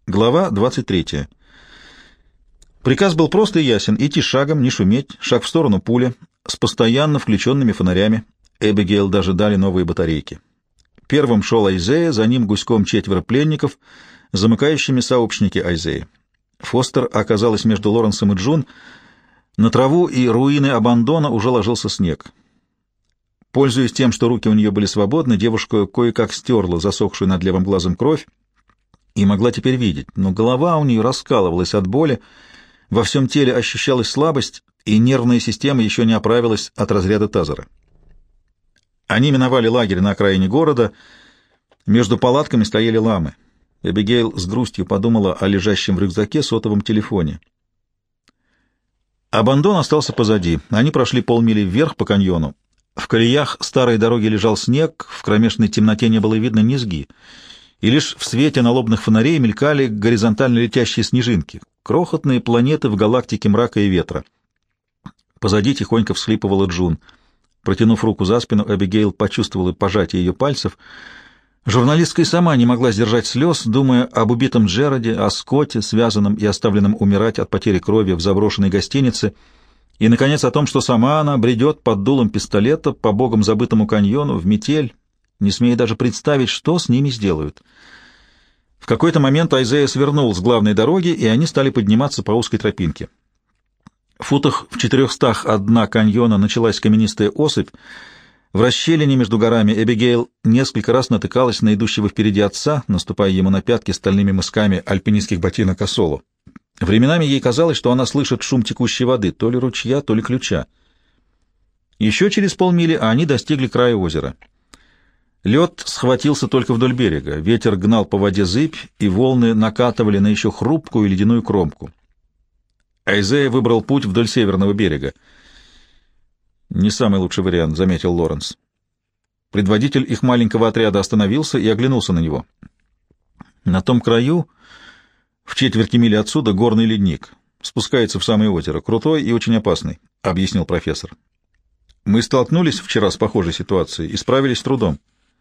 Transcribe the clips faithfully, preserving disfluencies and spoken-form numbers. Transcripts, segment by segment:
Глава двадцать третья. Приказ был прост и ясен — идти шагом, не шуметь, шаг в сторону пули, с постоянно включенными фонарями. Эбигейл даже дали новые батарейки. Первым шел Айзея, за ним гуськом четверо пленников, замыкающими сообщники Айзеи. Фостер оказалась между Лоренсом и Джун. На траву и руины Абандона уже ложился снег. Пользуясь тем, что руки у нее были свободны, девушка кое-как стерла засохшую над левым глазом кровь и могла теперь видеть, но голова у нее раскалывалась от боли, во всем теле ощущалась слабость, и нервная система еще не оправилась от разряда тазера. Они миновали лагерь на окраине города, между палатками стояли ламы. Эбигейл с грустью подумала о лежащем в рюкзаке сотовом телефоне. Абандон остался позади, они прошли полмили вверх по каньону. В колеях старой дороги лежал снег, в кромешной темноте не было видно низги, и лишь в свете налобных фонарей мелькали горизонтально летящие снежинки, крохотные планеты в галактике мрака и ветра. Позади тихонько всхлипывала Джун. Протянув руку за спину, Эбигейл почувствовала пожатие ее пальцев. Журналистка и сама не могла сдержать слез, думая об убитом Джераде, о Скотте, связанном и оставленном умирать от потери крови в заброшенной гостинице, и, наконец, о том, что сама она бредет под дулом пистолета по богом забытому каньону в метель, не смея даже представить, что с ними сделают. В какой-то момент Айзея свернул с главной дороги, и они стали подниматься по узкой тропинке. В футах в четырехстах от дна каньона началась каменистая осыпь. В расщелине между горами Эбигейл несколько раз натыкалась на идущего впереди отца, наступая ему на пятки стальными мысками альпинистских ботинок Осоло. Временами ей казалось, что она слышит шум текущей воды, то ли ручья, то ли ключа. Еще через полмили они достигли края озера. Лед схватился только вдоль берега, ветер гнал по воде зыбь, и волны накатывали на еще хрупкую ледяную кромку. Айзея выбрал путь вдоль северного берега. «Не самый лучший вариант», — заметил Лоренс. Предводитель их маленького отряда остановился и оглянулся на него. На том краю, в четверти мили отсюда, горный ледник. Спускается в самое озеро. Крутой и очень опасный, — объяснил профессор. Мы столкнулись вчера с похожей ситуацией и справились с трудом.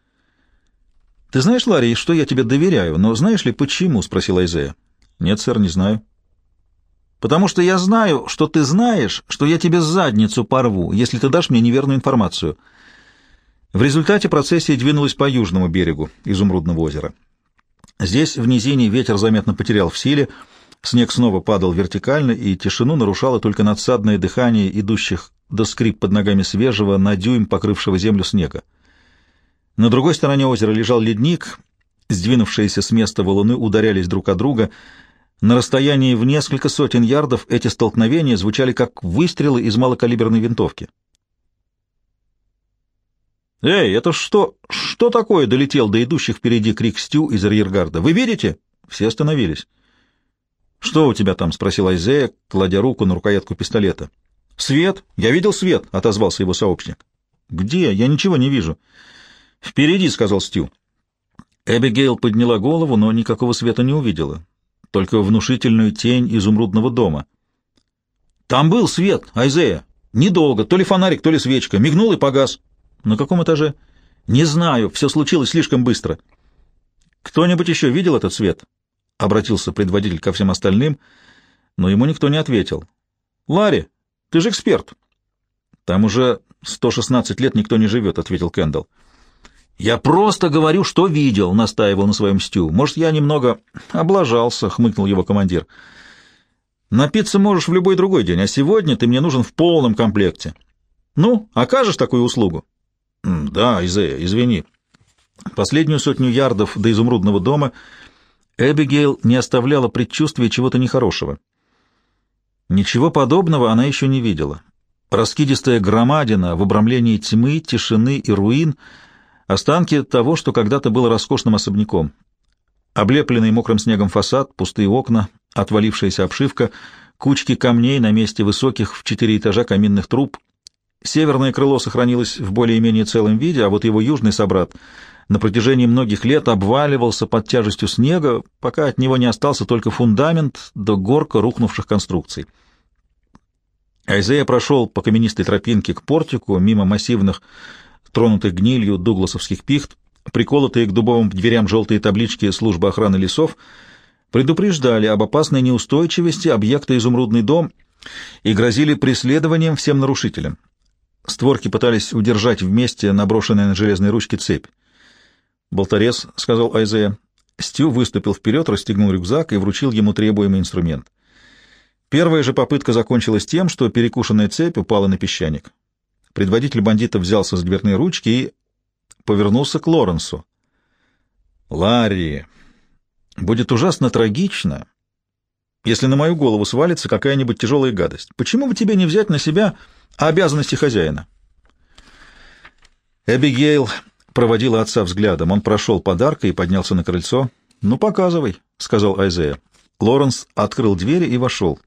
— Ты знаешь, Ларри, что я тебе доверяю, но знаешь ли, почему? — спросил Айзея. — Нет, сэр, не знаю. — Потому что я знаю, что ты знаешь, что я тебе задницу порву, если ты дашь мне неверную информацию. В результате процессия двинулась по южному берегу Изумрудного озера. Здесь, в низине, ветер заметно потерял в силе, снег снова падал вертикально, и тишину нарушало только надсадное дыхание идущих до скрип под ногами свежего, на дюйм покрывшего землю снега. На другой стороне озера лежал ледник, сдвинувшиеся с места валуны ударялись друг о друга. На расстоянии в несколько сотен ярдов эти столкновения звучали как выстрелы из малокалиберной винтовки. «Эй, это что? Что такое?» — долетел до идущих впереди крик Стю из арьергарда. «Вы видите?» Все остановились. «Что у тебя там?» — спросил Айзея, кладя руку на рукоятку пистолета. «Свет! Я видел свет!» — отозвался его сообщник. «Где? Я ничего не вижу». «Впереди», — сказал Стю. Эбигейл подняла голову, но никакого света не увидела, только внушительную тень изумрудного дома. «Там был свет, Айзея! Недолго, то ли фонарик, то ли свечка. Мигнул и погас». «На каком этаже?» «Не знаю, все случилось слишком быстро». «Кто-нибудь еще видел этот свет?» — обратился предводитель ко всем остальным, но ему никто не ответил. «Ларри, ты же эксперт». «Там уже сто шестнадцать лет никто не живет», — ответил Кэндалл. «Я просто говорю, что видел», — настаивал на своем Стю. «Может, я немного облажался», — хмыкнул его командир. «Напиться можешь в любой другой день, а сегодня ты мне нужен в полном комплекте. Ну, окажешь такую услугу?» «Да, Айзея, извини». Последнюю сотню ярдов до изумрудного дома Эбигейл не оставляла предчувствия чего-то нехорошего. Ничего подобного она еще не видела. Раскидистая громадина в обрамлении тьмы, тишины и руин — останки того, что когда-то было роскошным особняком. Облепленный мокрым снегом фасад, пустые окна, отвалившаяся обшивка, кучки камней на месте высоких в четыре этажа каминных труб. Северное крыло сохранилось в более-менее целом виде, а вот его южный собрат на протяжении многих лет обваливался под тяжестью снега, пока от него не остался только фундамент до горка рухнувших конструкций. Айзея прошел по каменистой тропинке к портику, мимо массивных, тронутых гнилью дугласовских пихт, приколотые к дубовым дверям желтые таблички службы охраны лесов, предупреждали об опасной неустойчивости объекта «Изумрудный дом» и грозили преследованием всем нарушителям. Створки пытались удержать вместе наброшенные на железные ручки цепь. «Болторез», — сказал Айзея. Стю выступил вперед, расстегнул рюкзак и вручил ему требуемый инструмент. Первая же попытка закончилась тем, что перекушенная цепь упала на песчаник. Предводитель бандитов взялся за дверные ручки и повернулся к Лоренсу. «Ларри, будет ужасно трагично, если на мою голову свалится какая-нибудь тяжелая гадость. Почему бы тебе не взять на себя обязанности хозяина?» Эбигейл проводила отца взглядом. Он прошел подарка и поднялся на крыльцо. «Ну, показывай», — сказал Айзея. Лоренс открыл двери и вошел.